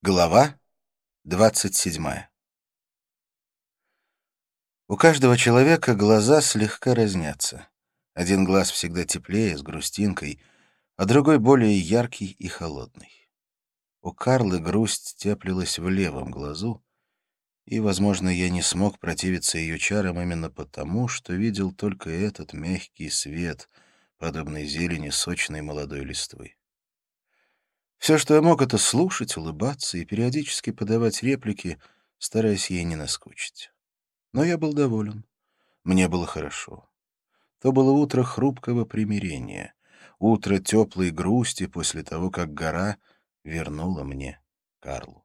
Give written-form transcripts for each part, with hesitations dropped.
Глава 27. У каждого человека глаза слегка разнятся. Один глаз всегда теплее, с грустинкой, а другой более яркий и холодный. У Карлы грусть теплилась в левом глазу, и, возможно, я не смог противиться ее чарам именно потому, что видел только этот мягкий свет, подобный зелени сочной молодой листвы. Все, что я мог, — это слушать, улыбаться и периодически подавать реплики, стараясь ей не наскучить. Но я был доволен. Мне было хорошо. То было утро хрупкого примирения, утро теплой грусти после того, как гора вернула мне Карлу.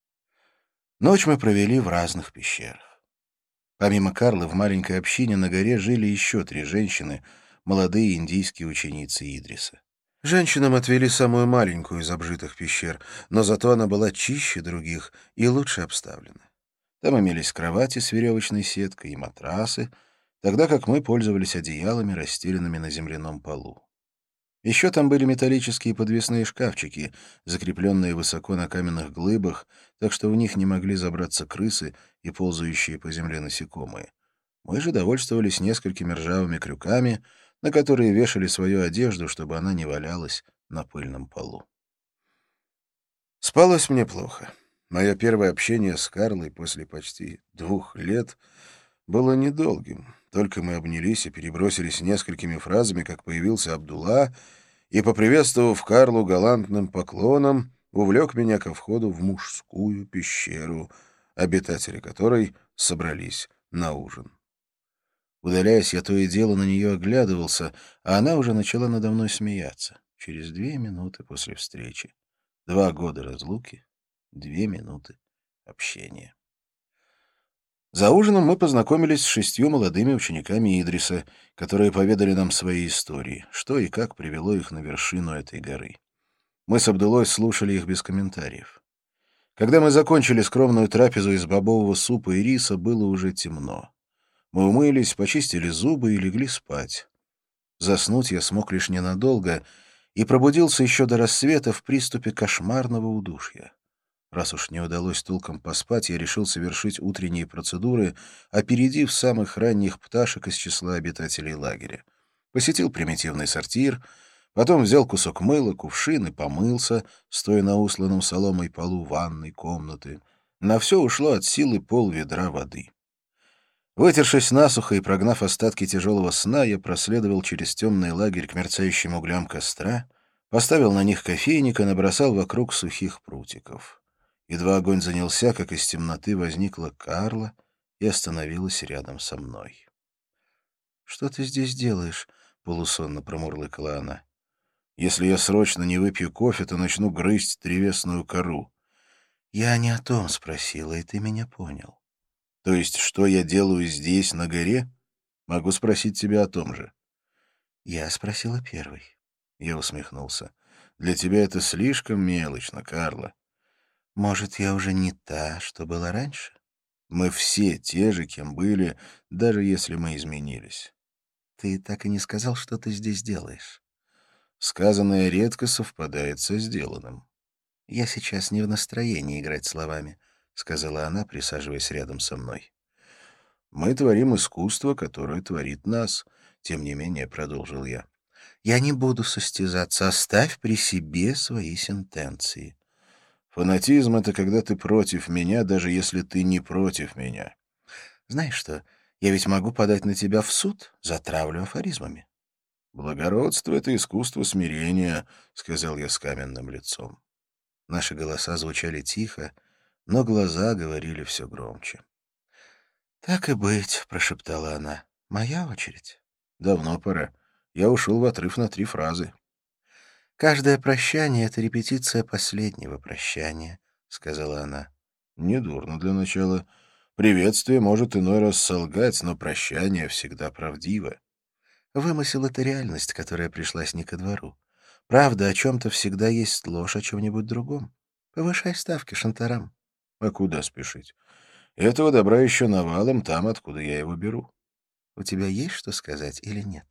Ночь мы провели в разных пещерах. Помимо Карлы, в маленькой общине на горе жили еще 3 женщины, молодые индийские ученицы Идриса. Женщинам отвели самую маленькую из обжитых пещер, но зато она была чище других и лучше обставлена. Там имелись кровати с веревочной сеткой и матрасы, тогда как мы пользовались одеялами, расстеленными на земляном полу. Еще там были металлические подвесные шкафчики, закрепленные высоко на каменных глыбах, так что в них не могли забраться крысы и ползающие по земле насекомые. Мы же довольствовались несколькими ржавыми крюками, на которые вешали свою одежду, чтобы она не валялась на пыльном полу. Спалось мне плохо. Мое первое общение с Карлой после почти 2 лет было недолгим. Только мы обнялись и перебросились несколькими фразами, как появился Абдулла, и, поприветствовав Карлу галантным поклоном, увлек меня ко входу в мужскую пещеру, обитатели которой собрались на ужин. Удаляясь, я то и дело на нее оглядывался, а она уже начала надо мной смеяться. Через 2 минуты после встречи. 2 года разлуки, 2 минуты общения. За ужином мы познакомились с 6 молодыми учениками Идриса, которые поведали нам свои истории, что и как привело их на вершину этой горы. Мы с Абдуллой слушали их без комментариев. Когда мы закончили скромную трапезу из бобового супа и риса, было уже темно. Мы умылись, почистили зубы и легли спать. Заснуть я смог лишь ненадолго и пробудился еще до рассвета в приступе кошмарного удушья. Раз уж не удалось толком поспать, я решил совершить утренние процедуры, опередив самых ранних пташек из числа обитателей лагеря. Посетил примитивный сортир, потом взял кусок мыла, кувшин и помылся, стоя на усланном соломой полу ванной комнаты. На все ушло от силы пол-ведра воды. Вытершись насухо и прогнав остатки тяжелого сна, я проследовал через темный лагерь к мерцающим углям костра, поставил на них кофейник и набросал вокруг сухих прутиков. Едва огонь занялся, как из темноты возникла Карла и остановилась рядом со мной. «Что ты здесь делаешь?» — полусонно промурлыкала она. «Если я срочно не выпью кофе, то начну грызть древесную кору». «Я не о том спросила, и ты меня понял». «То есть, что я делаю здесь, на горе? Могу спросить тебя о том же». «Я спросила первой». Я усмехнулся. «Для тебя это слишком мелочно, Карла». «Может, я уже не та, что была раньше?» «Мы все те же, кем были, даже если мы изменились». «Ты так и не сказал, что ты здесь делаешь». Сказанное редко совпадает со сделанным. «Я сейчас не в настроении играть словами», — сказала она, присаживаясь рядом со мной. «Мы творим искусство, которое творит нас», — тем не менее продолжил я. «Я не буду состязаться. Оставь при себе свои сентенции». Фанатизм — это когда ты против меня, даже если ты не против меня. «Знаешь что, я ведь могу подать на тебя в суд за травлю афоризмами». «Благородство — это искусство смирения», — сказал я с каменным лицом. Наши голоса звучали тихо, но глаза говорили все громче. «Так и быть», — прошептала она. «Моя очередь». «Давно пора. Я ушел в отрыв на 3 фразы». «Каждое прощание — это репетиция последнего прощания», — сказала она. «Недурно для начала. Приветствие может иной раз солгать, но прощание всегда правдиво». «Вымысел — это реальность, которая пришлась не ко двору. Правда о чем-то всегда есть ложь о чем-нибудь другом. Повышай ставки шантарам». А куда спешить? Этого добра еще навалом там, откуда я его беру. «У тебя есть что сказать или нет?»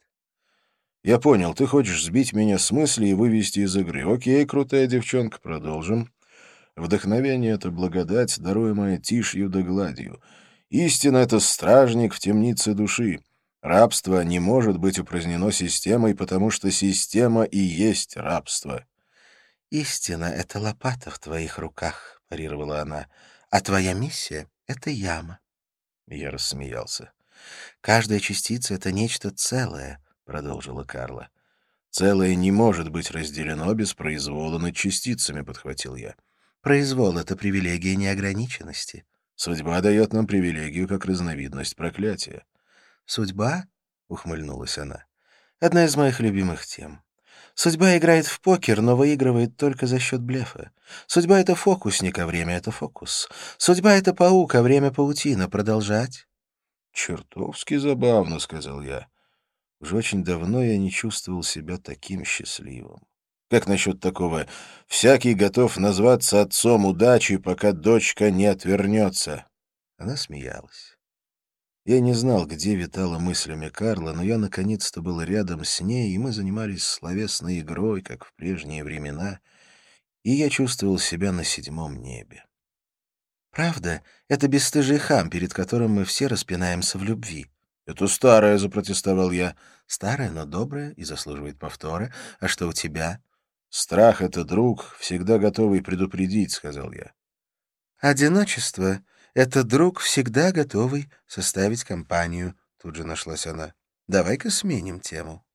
Я понял, ты хочешь сбить меня с мысли и вывести из игры. Окей, крутая девчонка, продолжим. Вдохновение — это благодать, даруемая тишью да гладью. Истина — это стражник в темнице души. Рабство не может быть упразднено системой, потому что система и есть рабство. «Истина — это лопата в твоих руках», — парировала она, — «а твоя миссия — это яма». Я рассмеялся. «Каждая частица — это нечто целое», — продолжила Карла. «Целое не может быть разделено без произвола над частицами», — подхватил я. «Произвол — это привилегия неограниченности». «Судьба дает нам привилегию как разновидность проклятия». «Судьба?» — ухмыльнулась она. «Одна из моих любимых тем. Судьба играет в покер, но выигрывает только за счет блефа. Судьба — это фокусник, а время — это фокус. Судьба — это паук, а время — паутина. Продолжать?» «Чертовски забавно», — сказал я. Уже очень давно я не чувствовал себя таким счастливым. Как насчет такого: «Всякий готов назваться отцом удачи, пока дочка не отвернется»?» Она смеялась. Я не знал, где витала мыслями Карла, но я наконец-то был рядом с ней, и мы занимались словесной игрой, как в прежние времена, и я чувствовал себя на седьмом небе. «Правда, это бесстыжий хам, перед которым мы все распинаемся в любви». «Это старое», — запротестовал я. Старое, но доброе и заслуживает повтора. А что у тебя?» «Страх — это друг, всегда готовый предупредить», — сказал я. «Одиночество — это друг, всегда готовый составить компанию», — тут же нашлась она. «Давай-ка сменим тему».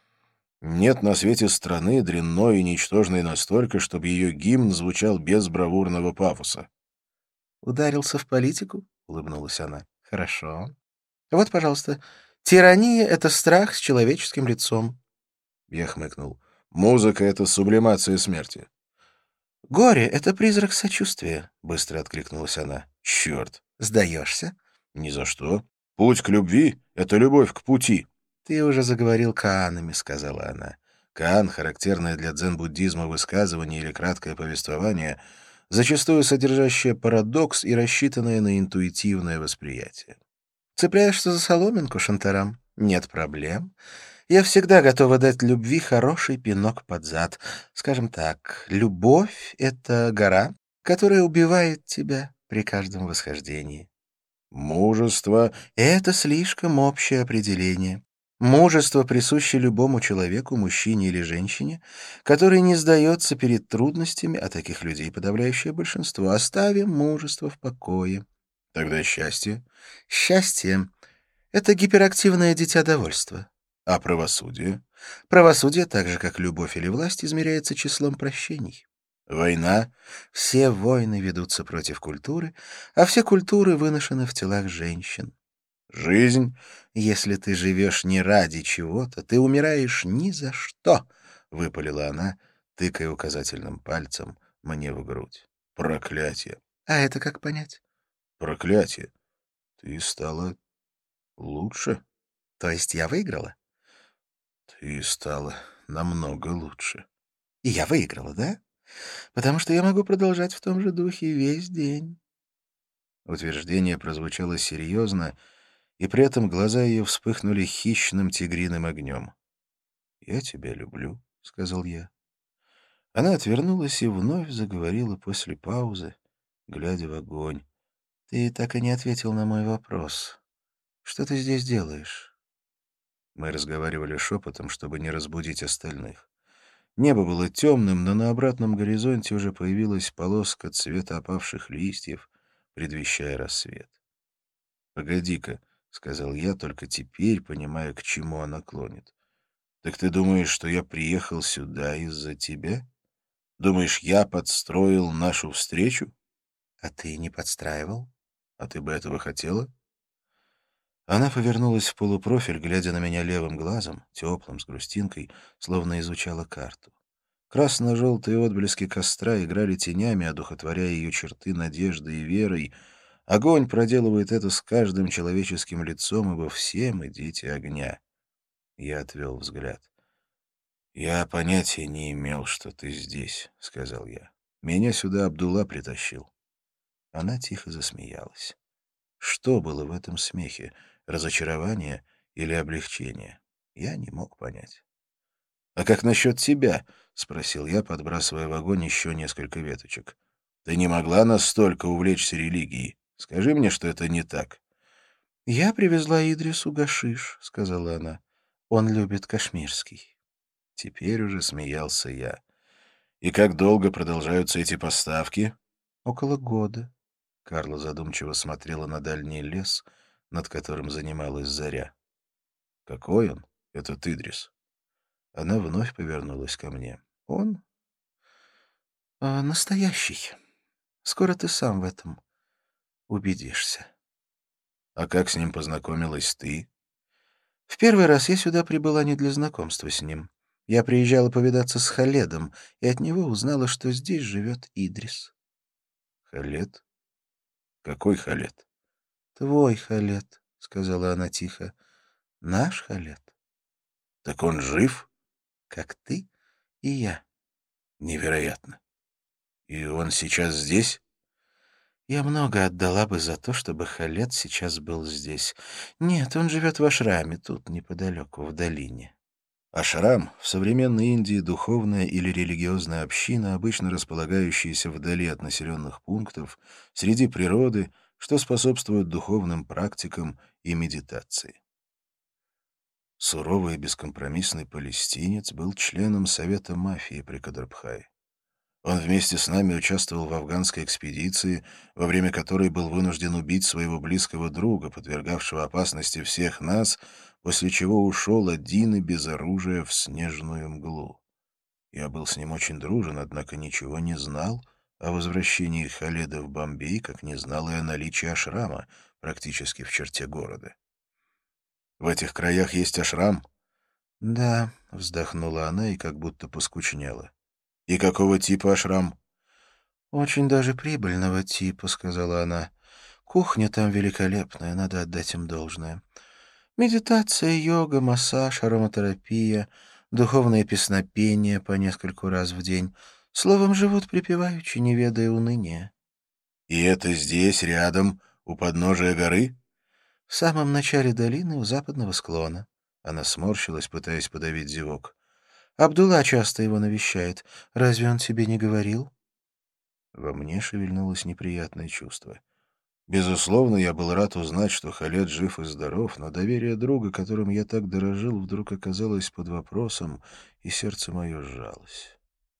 Нет на свете страны, дрянной и ничтожной настолько, чтобы ее гимн звучал без бравурного пафоса. «Ударился в политику?» — улыбнулась она. «Хорошо. Вот, пожалуйста, тирания — это страх с человеческим лицом». Я хмыкнул. «Музыка — это сублимация смерти». «Горе — это призрак сочувствия», — быстро откликнулась она. «Черт! «Сдаешься?» Ни за что. Путь к любви — это любовь к пути». «Ты уже заговорил каанами», — сказала она. Каан, характерное для дзен-буддизма высказывание или краткое повествование, зачастую содержащее парадокс и рассчитанное на интуитивное восприятие. «Цепляешься за соломинку, Шантарам? Нет проблем. Я всегда готова дать любви хороший пинок под зад. Скажем так, любовь — это гора, которая убивает тебя при каждом восхождении». Мужество. Это слишком общее определение. Мужество присуще любому человеку, мужчине или женщине, который не сдается перед трудностями, а таких людей подавляющее большинство. Оставим мужество в покое. Тогда счастье. Счастье — это гиперактивное дитя довольства. А правосудие? Правосудие, так же как любовь или власть, измеряется числом прощений. Война? Все войны ведутся против культуры, а все культуры выношены в телах женщин. Жизнь? Если ты живешь не ради чего-то, ты умираешь ни за что, — выпалила она, тыкая указательным пальцем мне в грудь. Проклятие. А это как понять? Проклятие. Ты стала лучше. То есть я выиграла? Ты стала намного лучше. И я выиграла, да? Потому что я могу продолжать в том же духе весь день. Утверждение прозвучало серьезно, и при этом глаза ее вспыхнули хищным тигриным огнем. «Я тебя люблю», — сказал я. Она отвернулась и вновь заговорила после паузы, глядя в огонь. «Ты так и не ответил на мой вопрос. Что ты здесь делаешь?» Мы разговаривали шепотом, чтобы не разбудить остальных. Небо было темным, но на обратном горизонте уже появилась полоска цвета опавших листьев, предвещая рассвет. «Погоди-ка», — сказал я, только теперь понимая, к чему она клонит. «Так ты думаешь, что я приехал сюда из-за тебя? Думаешь, я подстроил нашу встречу? А ты не подстраивал? А ты бы этого хотела?» Она повернулась в полупрофиль, глядя на меня левым глазом, теплым, с грустинкой, словно изучала карту. Красно-желтые отблески костра играли тенями, одухотворяя ее черты надеждой и верой. Огонь проделывает это с каждым человеческим лицом, ибо все мы дети огня. Я отвел взгляд. «Я понятия не имел, что ты здесь», — сказал я. «Меня сюда Абдулла притащил». Она тихо засмеялась. Что было в этом смехе? Разочарование или облегчение? Я не мог понять. «А как насчет тебя?» — спросил я, подбрасывая в огонь еще несколько веточек. Ты не могла настолько увлечься религией. Скажи мне, что это не так». «Я привезла Идрису гашиш», — сказала она. «Он любит кашмирский». Теперь уже смеялся я. «И как долго продолжаются эти поставки?» «Около года». Карла задумчиво смотрела на дальний лес, над которым занималась заря. «Какой он, этот Идрис?» Она вновь повернулась ко мне. «Он настоящий. Скоро ты сам в этом убедишься». «А как с ним познакомилась ты?» В первый раз я сюда прибыла не для знакомства с ним. Я приезжала повидаться с Халедом, и от него узнала, что здесь живет Идрис. «Халед? Какой Халед?» «Твой Халед», — сказала она тихо. «Наш Халед, «Так он жив?» как ты и я». «Невероятно. И он сейчас здесь?» Я много отдала бы за то, чтобы Халед сейчас был здесь. Нет, он живет в Ашраме, тут, неподалеку, в долине. Ашрам — в современной Индии духовная или религиозная община, обычно располагающаяся вдали от населенных пунктов, среди природы, что способствует духовным практикам и медитации. Суровый и бескомпромиссный палестинец был членом Совета мафии при Кадрбхае. Он вместе с нами участвовал в афганской экспедиции, во время которой был вынужден убить своего близкого друга, подвергавшего опасности всех нас, после чего ушел один и без оружия в снежную мглу. Я был с ним очень дружен, однако ничего не знал о возвращении Халеда в Бомбей, как не знал и о наличии ашрама практически в черте города. В этих краях есть ашрам? «Да», — вздохнула она и как будто поскучнела. И какого типа ашрам? «Очень даже прибыльного типа», — сказала она. «Кухня там великолепная, надо отдать им должное. Медитация, йога, массаж, ароматерапия, духовное песнопение по нескольку раз в день. Словом, живут припеваючи, не ведая уныния». И это здесь, рядом, у подножия горы? В самом начале долины у западного склона. Она сморщилась, пытаясь подавить зевок. Абдулла часто его навещает. Разве он тебе не говорил? Во мне шевельнулось неприятное чувство. Безусловно, я был рад узнать, что Халед жив и здоров, но доверие друга, которым я так дорожил, вдруг оказалось под вопросом, и сердце мое сжалось.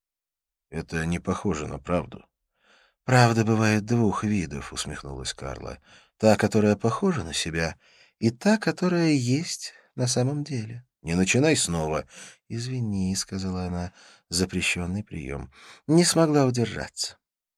Это не похоже на правду. «Правда бывает двух видов», — усмехнулась Карла. «Та, которая похожа на себя, и та, которая есть на самом деле». Не начинай снова. «Извини», — сказала она, — «запрещенный прием. Не смогла удержаться».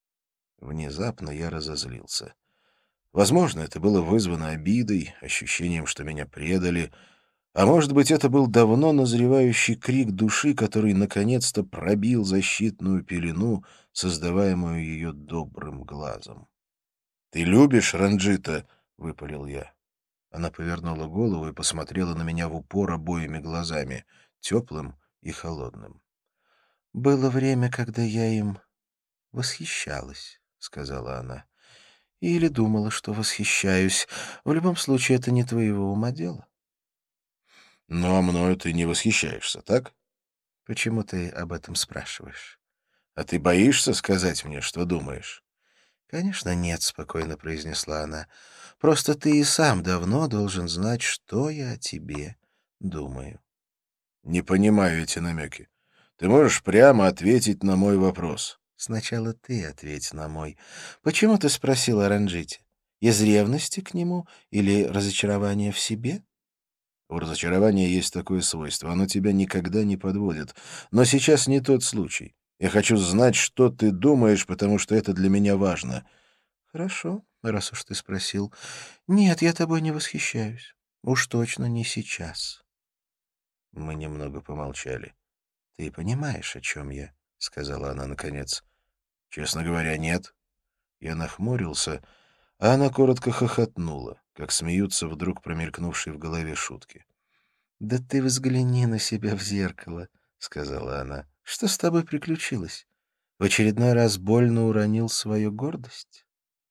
Внезапно я разозлился. Возможно, это было вызвано обидой, ощущением, что меня предали, а может быть, это был давно назревающий крик души, который наконец-то пробил защитную пелену, создаваемую ее добрым глазом. «Ты любишь Ранджита?» — выпалил я. Она повернула голову и посмотрела на меня в упор обоими глазами, теплым и холодным. «Было время, когда я им восхищалась», — сказала она. «Или думала, что восхищаюсь. В любом случае, это не твоего ума дело». «Ну, а мною ты не восхищаешься, так? «Почему ты об этом спрашиваешь?» А ты боишься сказать мне, что думаешь?» «Конечно, нет», — спокойно произнесла она. «Просто ты и сам давно должен знать, что я о тебе думаю». «Не понимаю эти намеки. Ты можешь прямо ответить на мой вопрос?» «Сначала ты ответь на мой. Почему ты спросил о Ранджите? Из ревности к нему или разочарования в себе?» У разочарования есть такое свойство. Оно тебя никогда не подводит. Но сейчас не тот случай. Я хочу знать, что ты думаешь, потому что это для меня важно. «Хорошо, раз уж ты спросил. Нет, я тобой не восхищаюсь. Уж точно не сейчас». Мы немного помолчали. «Ты понимаешь, о чем я?» — сказала она наконец. Честно говоря, нет. Я нахмурился, а она коротко хохотнула, как смеются вдруг промелькнувшие в голове шутки. «Да ты взгляни на себя в зеркало», — сказала она. «Что с тобой приключилось? В очередной раз больно уронил свою гордость?»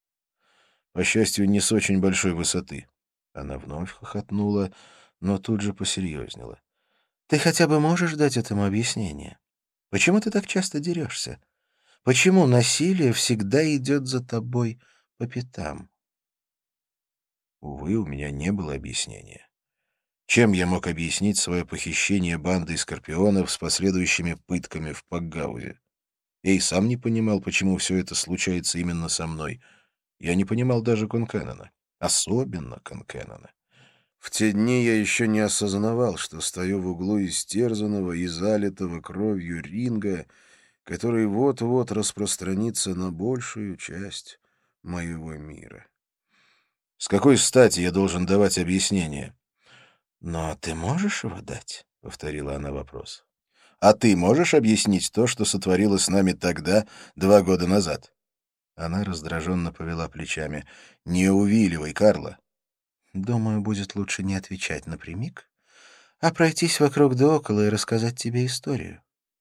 По счастью, не с очень большой высоты. Она вновь хохотнула, но тут же посерьезнела. «Ты хотя бы можешь дать этому объяснение? Почему ты так часто дерешься? Почему насилие всегда идет за тобой по пятам? Увы, у меня не было объяснения. Чем я мог объяснить свое похищение бандой скорпионов с последующими пытками в Пакгаузе? Я и сам не понимал, почему все это случается именно со мной. Я не понимал даже Конкеннена. Особенно Конкеннена. В те дни я еще не осознавал, что стою в углу истерзанного и залитого кровью ринга, который вот-вот распространится на большую часть моего мира. С какой стати я должен давать объяснение? «Но ты можешь его дать?» — повторила она вопрос. «А ты можешь объяснить то, что сотворилось с нами тогда, 2 года назад?» Она раздраженно повела плечами. «Не увиливай, Карла». «Думаю, будет лучше не отвечать напрямик, а пройтись вокруг да около и рассказать тебе историю».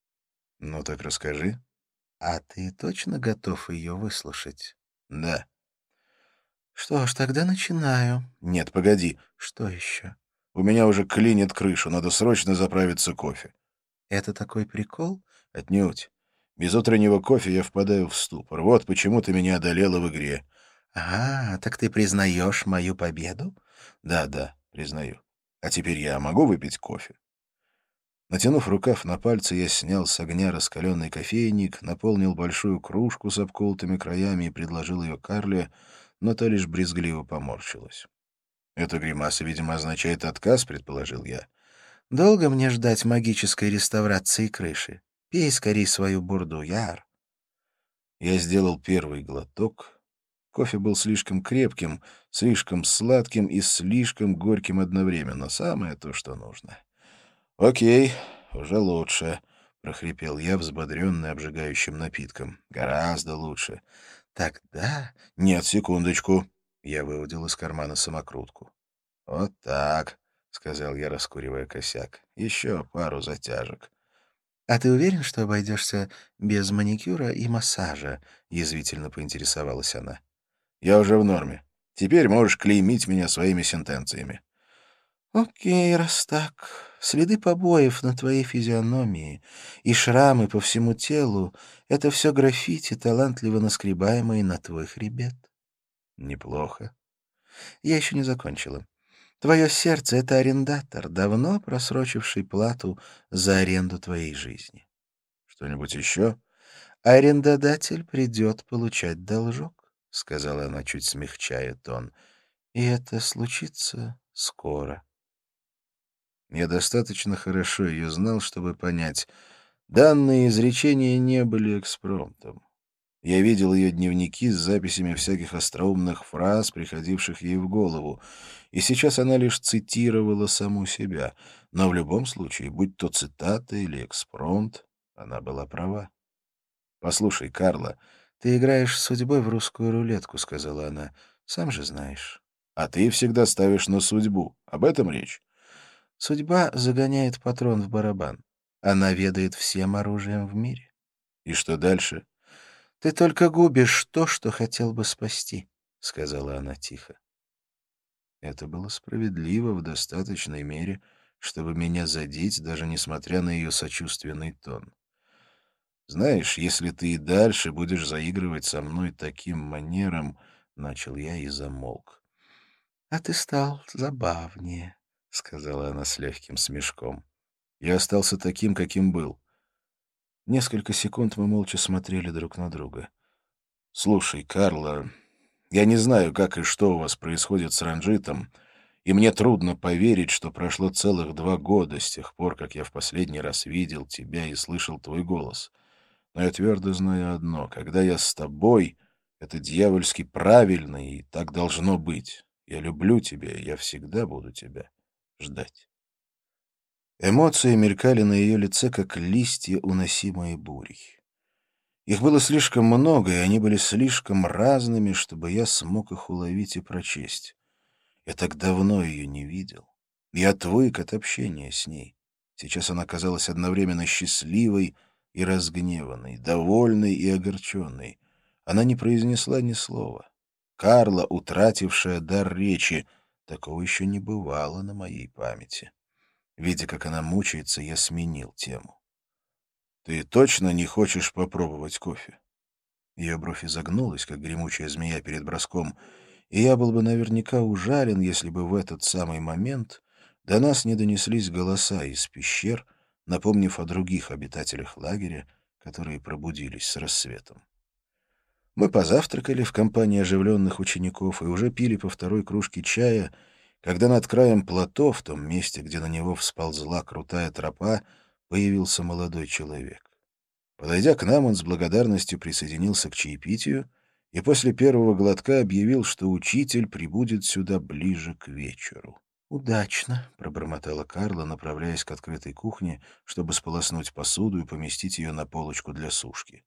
«Ну так расскажи». «А ты точно готов ее выслушать?» «Да». «Что ж, тогда начинаю». «Нет, погоди». «Что еще?» «У меня уже клинит крышу, надо срочно заправиться кофе». «Это такой прикол?» «Отнюдь. Без утреннего кофе я впадаю в ступор. Вот почему ты меня одолела в игре». «А, так ты признаешь мою победу?» «Да, да, признаю. А теперь я могу выпить кофе?» Натянув рукав на пальцы, я снял с огня раскаленный кофейник, наполнил большую кружку с обколотыми краями и предложил ее Карле, но та лишь брезгливо поморщилась. «Эта гримаса, видимо, означает отказ», — предположил я. «Долго мне ждать магической реставрации крыши? Пей скорей свою бурду, Яр». Я сделал первый глоток. Кофе был слишком крепким, слишком сладким и слишком горьким одновременно. Самое то, что нужно. «Окей, уже лучше», — прохрипел я, взбодренный обжигающим напитком. «Гораздо лучше». «Тогда...» «Нет, секундочку». Я выудил из кармана самокрутку. «Вот так», — сказал я, раскуривая косяк. «Еще пару затяжек». «А ты уверен, что обойдешься без маникюра и массажа?» — язвительно поинтересовалась она. «Я уже в норме. Теперь можешь клеймить меня своими сентенциями». «Окей, раз так. Следы побоев на твоей физиономии и шрамы по всему телу — это все граффити, талантливо наскребаемые на твой хребет». «Неплохо. Я еще не закончила. Твое сердце — это арендатор, давно просрочивший плату за аренду твоей жизни». «Что-нибудь еще?» «Арендодатель придет получать должок», — сказала она, чуть смягчая тон. «И это случится скоро». Я достаточно хорошо ее знал, чтобы понять. Данные изречения не были экспромтом. Я видел ее дневники с записями всяких остроумных фраз, приходивших ей в голову, и сейчас она лишь цитировала саму себя. Но в любом случае, будь то цитата или экспромт, она была права. «Послушай, Карла, ты играешь с судьбой в русскую рулетку», — сказала она. «Сам же знаешь». «А ты всегда ставишь на судьбу. Об этом речь?» «Судьба загоняет патрон в барабан. Она ведает всем оружием в мире». «И что дальше?» «Ты только губишь то, что хотел бы спасти», — сказала она тихо. Это было справедливо в достаточной мере, чтобы меня задеть, даже несмотря на ее сочувственный тон. «Знаешь, если ты и дальше будешь заигрывать со мной таким манером...» — начал я и замолк. «А ты стал забавнее», — сказала она с легким смешком. Я остался таким, каким был. Несколько секунд мы молча смотрели друг на друга. «Слушай, Карла, я не знаю, как и что у вас происходит с Ранджитом, и мне трудно поверить, что прошло целых 2 года с тех пор, как я в последний раз видел тебя и слышал твой голос. Но я твердо знаю одно: когда я с тобой, это дьявольски правильно, и так должно быть. Я люблю тебя, и я всегда буду тебя ждать». Эмоции мелькали на ее лице, как листья, уносимые бурей. Их было слишком много, и они были слишком разными, чтобы я смог их уловить и прочесть. Я так давно ее не видел. Я отвык от общения с ней. Сейчас она казалась одновременно счастливой и разгневанной, довольной и огорченной. Она не произнесла ни слова. Карла, утратившая дар речи, такого еще не бывало на моей памяти. Видя, как она мучается, я сменил тему. «Ты точно не хочешь попробовать кофе?» Ее бровь изогнулась, как гремучая змея перед броском, и я был бы наверняка ужален, если бы в этот самый момент до нас не донеслись голоса из пещер, напомнив о других обитателях лагеря, которые пробудились с рассветом. Мы позавтракали в компании оживленных учеников и уже пили по второй кружке чая, когда над краем плато, в том месте, где на него всползла крутая тропа, появился молодой человек. Подойдя к нам, он с благодарностью присоединился к чаепитию и после первого глотка объявил, что учитель прибудет сюда ближе к вечеру. «Удачно», — пробормотала Карла, направляясь к открытой кухне, чтобы сполоснуть посуду и поместить ее на полочку для сушки.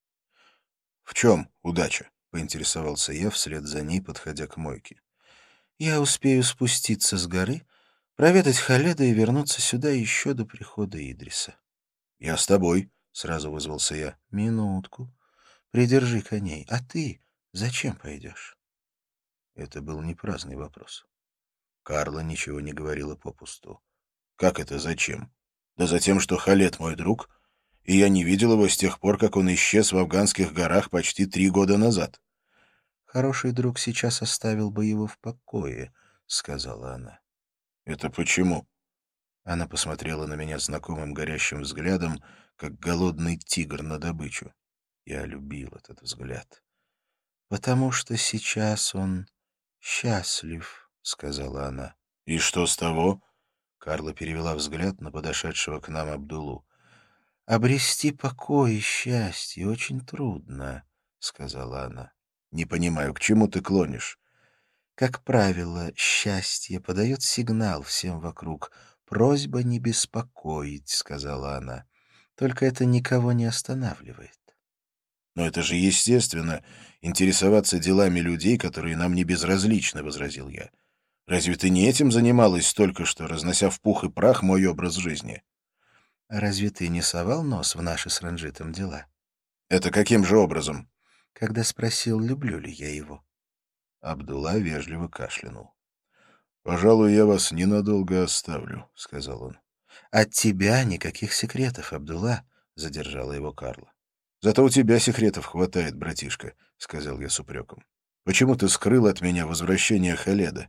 «В чем удача?» — поинтересовался я вслед за ней, подходя к мойке. «Я успею спуститься с горы, проведать Халеда и вернуться сюда еще до прихода Идриса». «Я с тобой», — сразу вызвался я. «Минутку. Придержи коней. А ты зачем пойдешь?» Это был не праздный вопрос. Карла ничего не говорила попусту. «Как это зачем? Да за тем, что Халед мой друг, и я не видел его с тех пор, как он исчез в афганских горах почти 3 года назад». «Хороший друг сейчас оставил бы его в покое», — сказала она. «Это почему?» Она посмотрела на меня знакомым горящим взглядом, как голодный тигр на добычу. Я любил этот взгляд. «Потому что сейчас он счастлив», — сказала она. «И что с того?» Карла перевела взгляд на подошедшего к нам Абдулу. «Обрести покой и счастье очень трудно», — сказала она. «Не понимаю, к чему ты клонишь?» «Как правило, счастье подает сигнал всем вокруг. Просьба не беспокоить», — сказала она. «Только это никого не останавливает». «Но это же естественно, интересоваться делами людей, которые нам не безразличны», — возразил я. «Разве ты не этим занималась только что, разнося в пух и прах мой образ жизни?» «А разве ты не совал нос в наши с Ранжитом дела?» «Это каким же образом?» «Когда спросил, люблю ли я его». Абдулла вежливо кашлянул. «Пожалуй, я вас ненадолго оставлю», — сказал он. «От тебя никаких секретов, Абдулла», — задержала его Карла. «Зато у тебя секретов хватает, братишка», — сказал я с упреком. «Почему ты скрыл от меня возвращение Халеда?»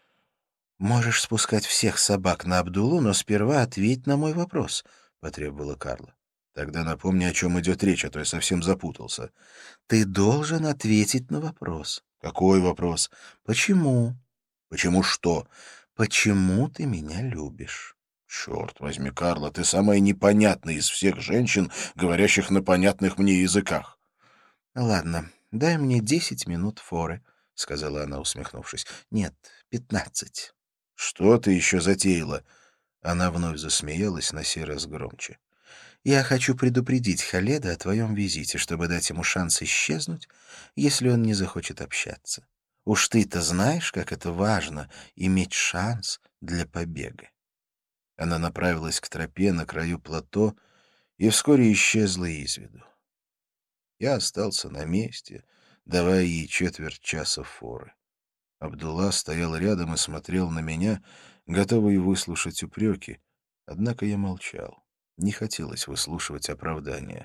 «Можешь спускать всех собак на Абдуллу, но сперва ответь на мой вопрос», — потребовала Карла. «Тогда напомни, о чем идет речь, а то я совсем запутался». «Ты должен ответить на вопрос». «Какой вопрос?» «Почему?» «Почему что?» «Почему ты меня любишь?» «Черт возьми, Карла, ты самая непонятная из всех женщин, говорящих на понятных мне языках». «Ладно, дай мне 10 минут форы», — сказала она, усмехнувшись. «Нет, 15». «Что ты еще затеяла?» Она вновь засмеялась, на сей раз громче. «Я хочу предупредить Халеда о твоем визите, чтобы дать ему шанс исчезнуть, если он не захочет общаться. Уж ты-то знаешь, как это важно — иметь шанс для побега». Она направилась к тропе на краю плато и вскоре исчезла из виду. Я остался на месте, давая ей четверть часа форы. Абдулла стоял рядом и смотрел на меня, готовый выслушать упреки, однако я молчал. Не хотелось выслушивать оправдания.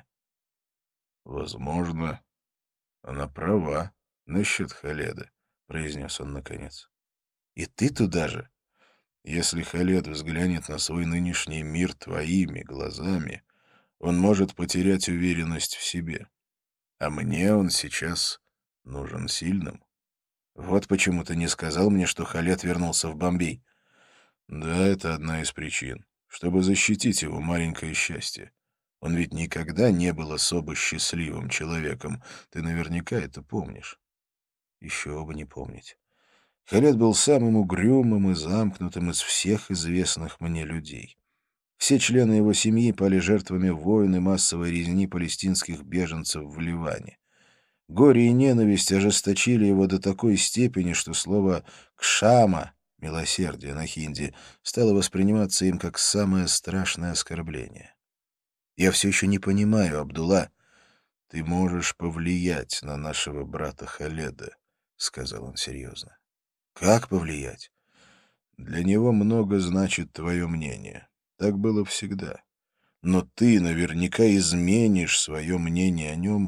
«Возможно, она права насчет Халеда», — произнес он наконец. «И ты туда же? Если Халед взглянет на свой нынешний мир твоими глазами, он может потерять уверенность в себе. А мне он сейчас нужен сильным. Вот почему ты не сказал мне, что Халед вернулся в Бомбей». «Да, это одна из причин. Чтобы защитить его маленькое счастье. Он ведь никогда не был особо счастливым человеком. Ты наверняка это помнишь». Еще бы не помнить. Халед был самым угрюмым и замкнутым из всех известных мне людей. Все члены его семьи пали жертвами войн и массовой резни палестинских беженцев в Ливане. Горе и ненависть ожесточили его до такой степени, что слово «кшама» — милосердие на хинди — стало восприниматься им как самое страшное оскорбление. «Я все еще не понимаю, Абдулла. Ты можешь повлиять на нашего брата Халеда», — сказал он серьезно. «Как повлиять?» «Для него много значит твое мнение. Так было всегда. Но ты наверняка изменишь свое мнение о нем,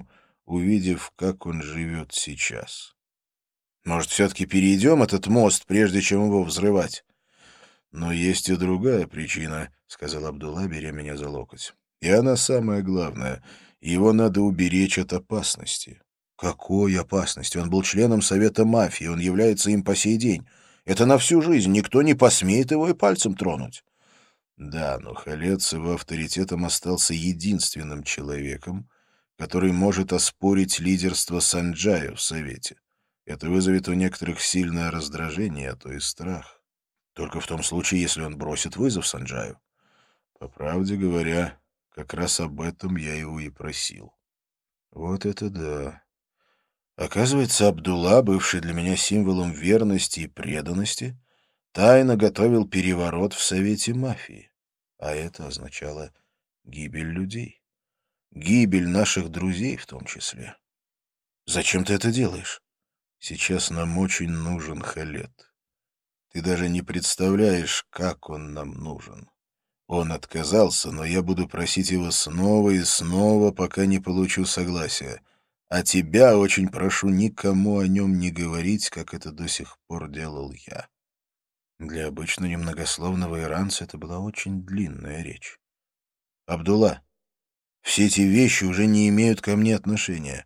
увидев, как он живет сейчас. Может, все-таки перейдем этот мост, прежде чем его взрывать? Но есть и другая причина, — сказал Абдулла, беря меня за локоть. И она самая главная. Его надо уберечь от опасности. Какой опасности? Он был членом Совета мафии, он является им по сей день. Это на всю жизнь, никто не посмеет его и пальцем тронуть. Да, но Халед с его авторитетом остался единственным человеком, который может оспорить лидерство Санджая в Совете. Это вызовет у некоторых сильное раздражение, а то и страх. Только в том случае, если он бросит вызов Санджаю. По правде говоря, как раз об этом я его и просил. Вот это да. Оказывается, Абдулла, бывший для меня символом верности и преданности, тайно готовил переворот в Совете мафии. А это означало гибель людей. Гибель наших друзей в том числе. Зачем ты это делаешь? Сейчас нам очень нужен Халед. Ты даже не представляешь, как он нам нужен. Он отказался, но я буду просить его снова и снова, пока не получу согласия. А тебя очень прошу никому о нем не говорить, как это до сих пор делал я. Для обычно немногословного иранца это была очень длинная речь. Абдулла, все эти вещи уже не имеют ко мне отношения.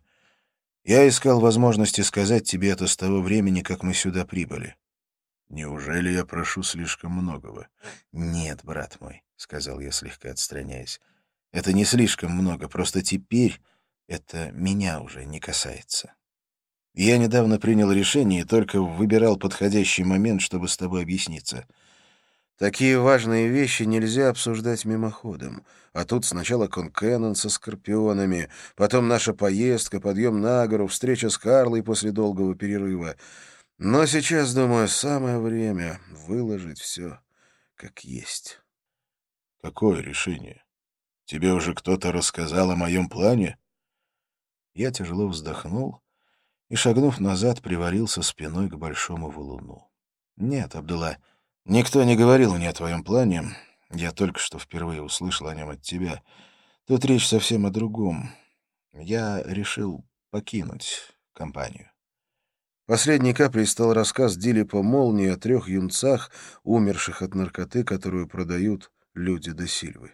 Я искал возможности сказать тебе это с того времени, как мы сюда прибыли. Неужели я прошу слишком многого? Нет, брат мой, — сказал я, слегка отстраняясь. Это не слишком много, просто теперь это меня уже не касается. Я недавно принял решение и только выбирал подходящий момент, чтобы с тобой объясниться. Такие важные вещи нельзя обсуждать мимоходом. А тут сначала Конкеннон со Скорпионами, потом наша поездка, подъем на гору, встреча с Карлой после долгого перерыва. Но сейчас, думаю, самое время выложить все как есть. Какое решение? Тебе уже кто-то рассказал о моем плане? Я тяжело вздохнул и, шагнув назад, привалился спиной к большому валуну. Нет, Абдулла, никто не говорил мне о твоем плане. Я только что впервые услышал о нем от тебя. Тут речь совсем о другом. Я решил покинуть компанию. Последней каплей стал рассказ Дилипа Молнии о 3 юнцах, умерших от наркоты, которую продают люди до Сильвы.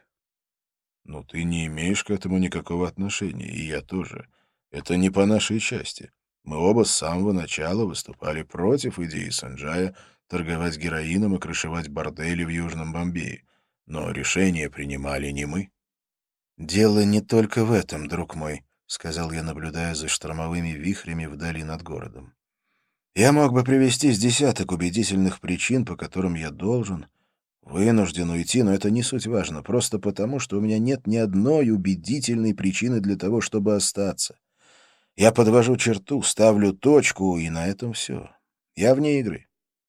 «Но ты не имеешь к этому никакого отношения, и я тоже. Это не по нашей части. Мы оба с самого начала выступали против идеи Санджая торговать героином и крышевать бордели в Южном Бомбее. Но решение принимали не мы». «Дело не только в этом, друг мой», — сказал я, наблюдая за штормовыми вихрями вдали над городом. «Я мог бы привести с десяток убедительных причин, по которым я вынужден уйти, но это не суть важно, просто потому, что у меня нет ни одной убедительной причины для того, чтобы остаться. Я подвожу черту, ставлю точку, и на этом все. Я вне игры».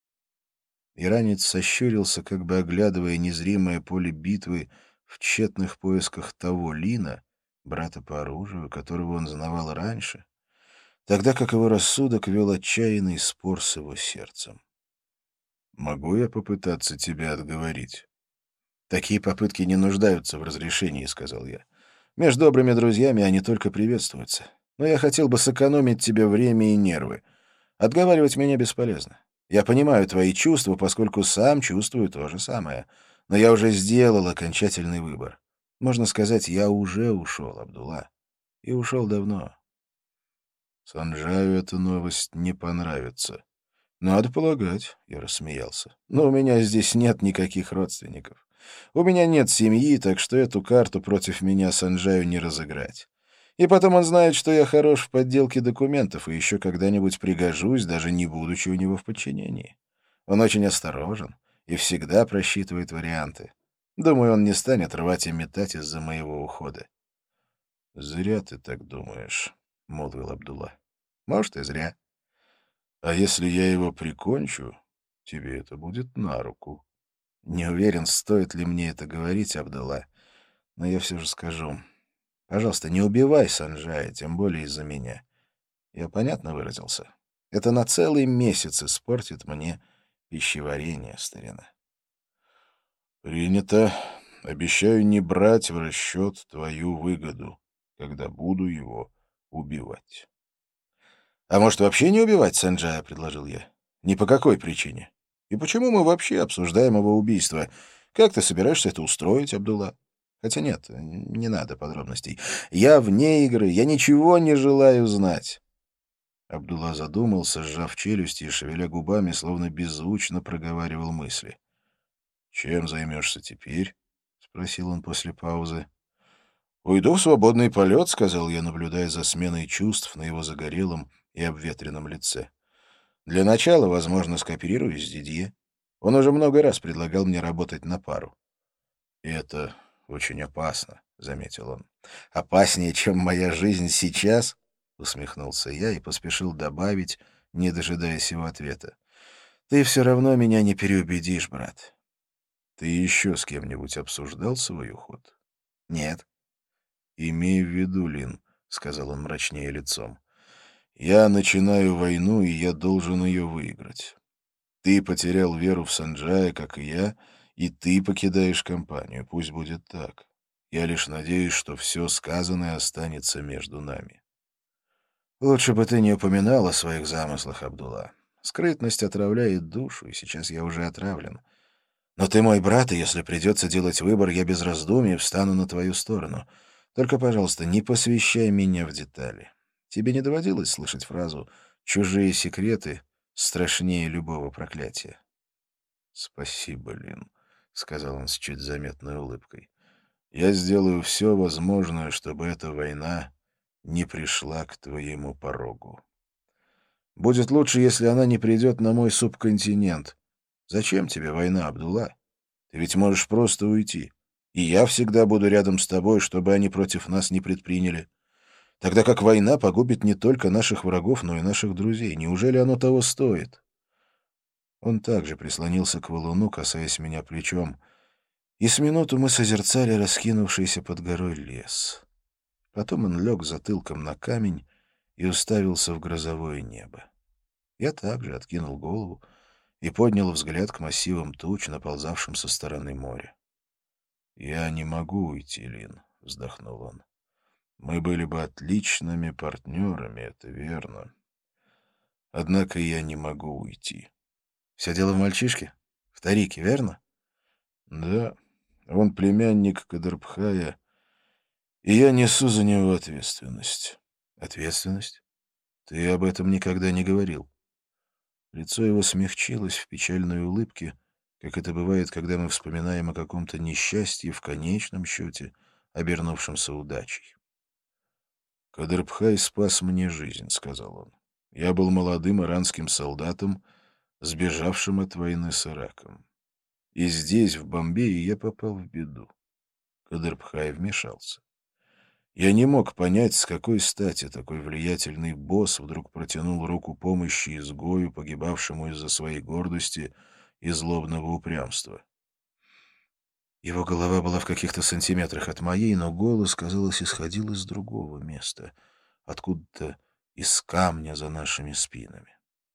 Иранец сощурился, как бы оглядывая незримое поле битвы в тщетных поисках того Лина, брата по оружию, которого он знавал раньше, тогда как его рассудок вел отчаянный спор с его сердцем. «Могу я попытаться тебя отговорить?» «Такие попытки не нуждаются в разрешении», — сказал я. «Между добрыми друзьями они только приветствуются. Но я хотел бы сэкономить тебе время и нервы. Отговаривать меня бесполезно. Я понимаю твои чувства, поскольку сам чувствую то же самое. Но я уже сделал окончательный выбор. Можно сказать, я уже ушел, Абдулла. И ушел давно». «Санджаю эта новость не понравится». «Надо полагать», — я рассмеялся. «Но у меня здесь нет никаких родственников. У меня нет семьи, так что эту карту против меня Санджаю не разыграть. И потом он знает, что я хорош в подделке документов и еще когда-нибудь пригожусь, даже не будучи у него в подчинении. Он очень осторожен и всегда просчитывает варианты. Думаю, он не станет рвать и метать из-за моего ухода». «Зря ты так думаешь», — молвил Абдулла. «Может, и зря. А если я его прикончу, тебе это будет на руку». Не уверен, стоит ли мне это говорить, Абдулла, но я все же скажу. Пожалуйста, не убивай Санджая, тем более из-за меня. Я понятно выразился? Это на целый месяц испортит мне пищеварение, старина. Принято. Обещаю не брать в расчет твою выгоду, когда буду его убивать. «А может, вообще не убивать Санджая?» — предложил я. «Ни по какой причине. И почему мы вообще обсуждаем его убийство? Как ты собираешься это устроить, Абдулла? Хотя нет, не надо подробностей. Я вне игры, я ничего не желаю знать». Абдулла задумался, сжав челюсти и шевеля губами, словно беззвучно проговаривал мысли. «Чем займешься теперь?» — спросил он после паузы. «Уйду в свободный полет», — сказал я, наблюдая за сменой чувств на его загорелом и обветренном лице. «Для начала, возможно, скооперируюсь с Дидье. Он уже много раз предлагал мне работать на пару». «И это очень опасно», — заметил он. «Опаснее, чем моя жизнь сейчас?» — усмехнулся я и поспешил добавить, не дожидаясь его ответа. «Ты все равно меня не переубедишь, брат». «Ты еще с кем-нибудь обсуждал свой уход?» «Нет». «Имей в виду, Лин», — сказал он мрачнее лицом, — «я начинаю войну, и я должен ее выиграть. Ты потерял веру в Санджая, как и я, и ты покидаешь компанию. Пусть будет так. Я лишь надеюсь, что все сказанное останется между нами». «Лучше бы ты не упоминал о своих замыслах, Абдулла. Скрытность отравляет душу, и сейчас я уже отравлен. Но ты мой брат, и если придется делать выбор, я без раздумий встану на твою сторону. Только, пожалуйста, не посвящай меня в детали. Тебе не доводилось слышать фразу «чужие секреты страшнее любого проклятия»?» «Спасибо, Лин», — сказал он с чуть заметной улыбкой. «Я сделаю все возможное, чтобы эта война не пришла к твоему порогу. Будет лучше, если она не придет на мой субконтинент. Зачем тебе война, Абдулла? Ты ведь можешь просто уйти. И я всегда буду рядом с тобой, чтобы они против нас не предприняли. Тогда как война погубит не только наших врагов, но и наших друзей. Неужели оно того стоит?» Он также прислонился к валуну, касаясь меня плечом, и с минуту мы созерцали раскинувшийся под горой лес. Потом он лег затылком на камень и уставился в грозовое небо. Я также откинул голову и поднял взгляд к массивам туч, наползавшим со стороны моря. «Я не могу уйти, Лин», — вздохнул он. «Мы были бы отличными партнерами, это верно. Однако я не могу уйти». «Все дело в мальчишке? В Тарике, верно?» «Да, он племянник Кадрбхая, и я несу за него ответственность». «Ответственность? Ты об этом никогда не говорил». Лицо его смягчилось в печальной улыбке, как это бывает, когда мы вспоминаем о каком-то несчастье в конечном счете, обернувшемся удачей. «Кадрбхай спас мне жизнь», — сказал он. «Я был молодым иранским солдатом, сбежавшим от войны с Ираком. И здесь, в Бомбее, я попал в беду. Кадрбхай вмешался. Я не мог понять, с какой стати такой влиятельный босс вдруг протянул руку помощи изгою, погибавшему из-за своей гордости и злобного упрямства. Его голова была в каких-то сантиметрах от моей, но голос, казалось, исходил из другого места, откуда-то из камня за нашими спинами.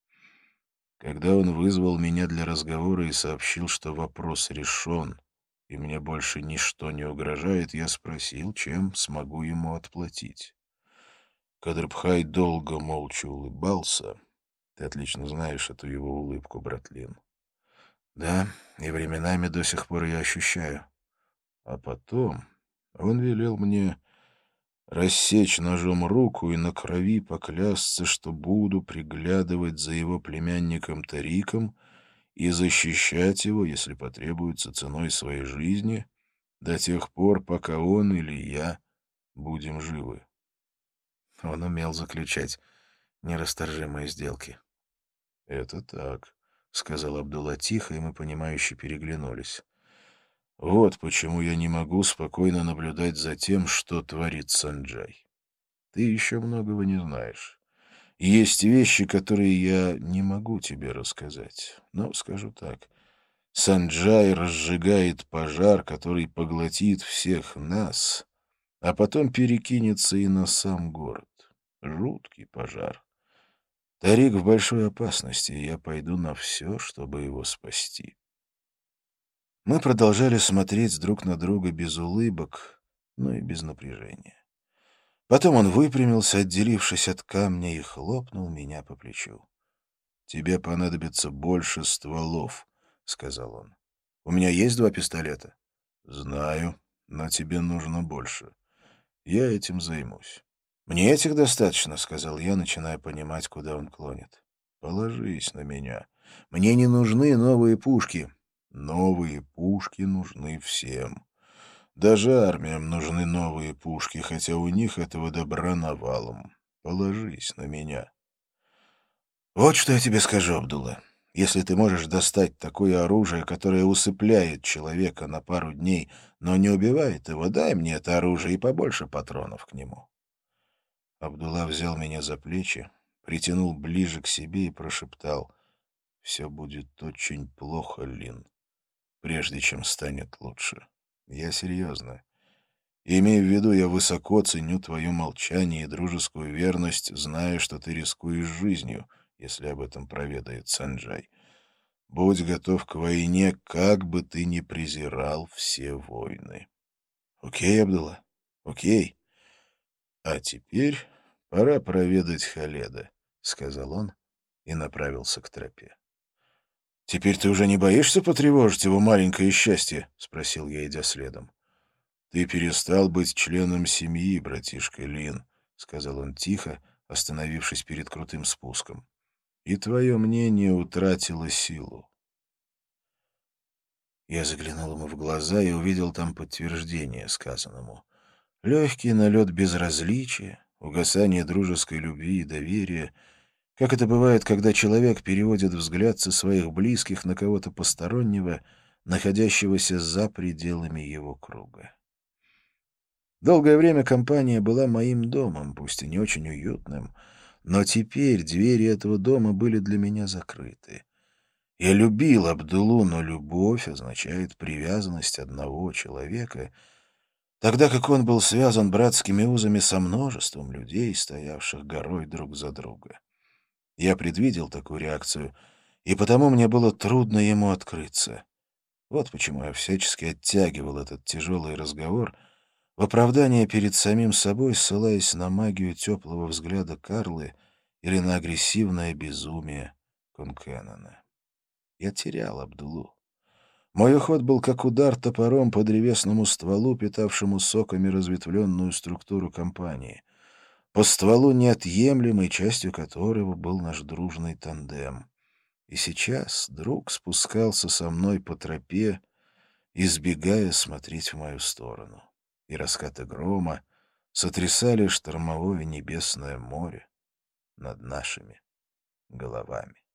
Когда он вызвал меня для разговора и сообщил, что вопрос решен, и мне больше ничто не угрожает, я спросил, чем смогу ему отплатить. Кадрбхай долго молча улыбался. Ты отлично знаешь эту его улыбку, братлин. Да, и временами до сих пор я ощущаю. А потом он велел мне рассечь ножом руку и на крови поклясться, что буду приглядывать за его племянником Тариком и защищать его, если потребуется, ценой своей жизни, до тех пор, пока он или я будем живы. Он умел заключать нерасторжимые сделки. — Это так, — сказал Абдулла тихо, и мы, понимающе переглянулись. — Вот почему я не могу спокойно наблюдать за тем, что творит Санджай. Ты еще многого не знаешь. Есть вещи, которые я не могу тебе рассказать, но скажу так. Санджай разжигает пожар, который поглотит всех нас, а потом перекинется и на сам город. Жуткий пожар. Тарик в большой опасности, и я пойду на все, чтобы его спасти. Мы продолжали смотреть друг на друга без улыбок, но и без напряжения. Потом он выпрямился, отделившись от камня, и хлопнул меня по плечу. «Тебе понадобится больше стволов», — сказал он. «У меня есть 2 пистолета?» «Знаю, но тебе нужно больше. Я этим займусь». «Мне этих достаточно», — сказал я, начиная понимать, куда он клонит. «Положись на меня. Мне не нужны новые пушки». «Новые пушки нужны всем. Даже армиям нужны новые пушки, хотя у них этого добра навалом. Положись на меня». «Вот что я тебе скажу, Абдулла. Если ты можешь достать такое оружие, которое усыпляет человека на пару дней, но не убивает его, дай мне это оружие и побольше патронов к нему». Абдулла взял меня за плечи, притянул ближе к себе и прошептал: «Все будет очень плохо, Лин, прежде чем станет лучше. Я серьезно. Имея в виду, я высоко ценю твое молчание и дружескую верность, зная, что ты рискуешь жизнью, если об этом проведает Санджай. Будь готов к войне, как бы ты ни презирал все войны». «Окей, Абдулла, окей. А теперь пора проведать Халеда», — сказал он и направился к тропе. «Теперь ты уже не боишься потревожить его маленькое счастье?» — спросил я, идя следом. «Ты перестал быть членом семьи, братишка Лин», — сказал он тихо, остановившись перед крутым спуском. «И твое мнение утратило силу». Я заглянул ему в глаза и увидел там подтверждение сказанному. Легкий налет безразличия, угасание дружеской любви и доверия, как это бывает, когда человек переводит взгляд со своих близких на кого-то постороннего, находящегося за пределами его круга. Долгое время компания была моим домом, пусть и не очень уютным, но теперь двери этого дома были для меня закрыты. Я любил Абдуллу, но любовь означает привязанность одного человека, тогда как он был связан братскими узами со множеством людей, стоявших горой друг за друга. Я предвидел такую реакцию, и потому мне было трудно ему открыться. Вот почему я всячески оттягивал этот тяжелый разговор в оправдание перед самим собой, ссылаясь на магию теплого взгляда Карлы или на агрессивное безумие Конкеннона. Я терял Абдуллу. Мой уход был как удар топором по древесному стволу, питавшему соками разветвленную структуру компании, по стволу, неотъемлемой частью которого был наш дружный тандем. И сейчас друг спускался со мной по тропе, избегая смотреть в мою сторону. И раскаты грома сотрясали штормовое небесное море над нашими головами.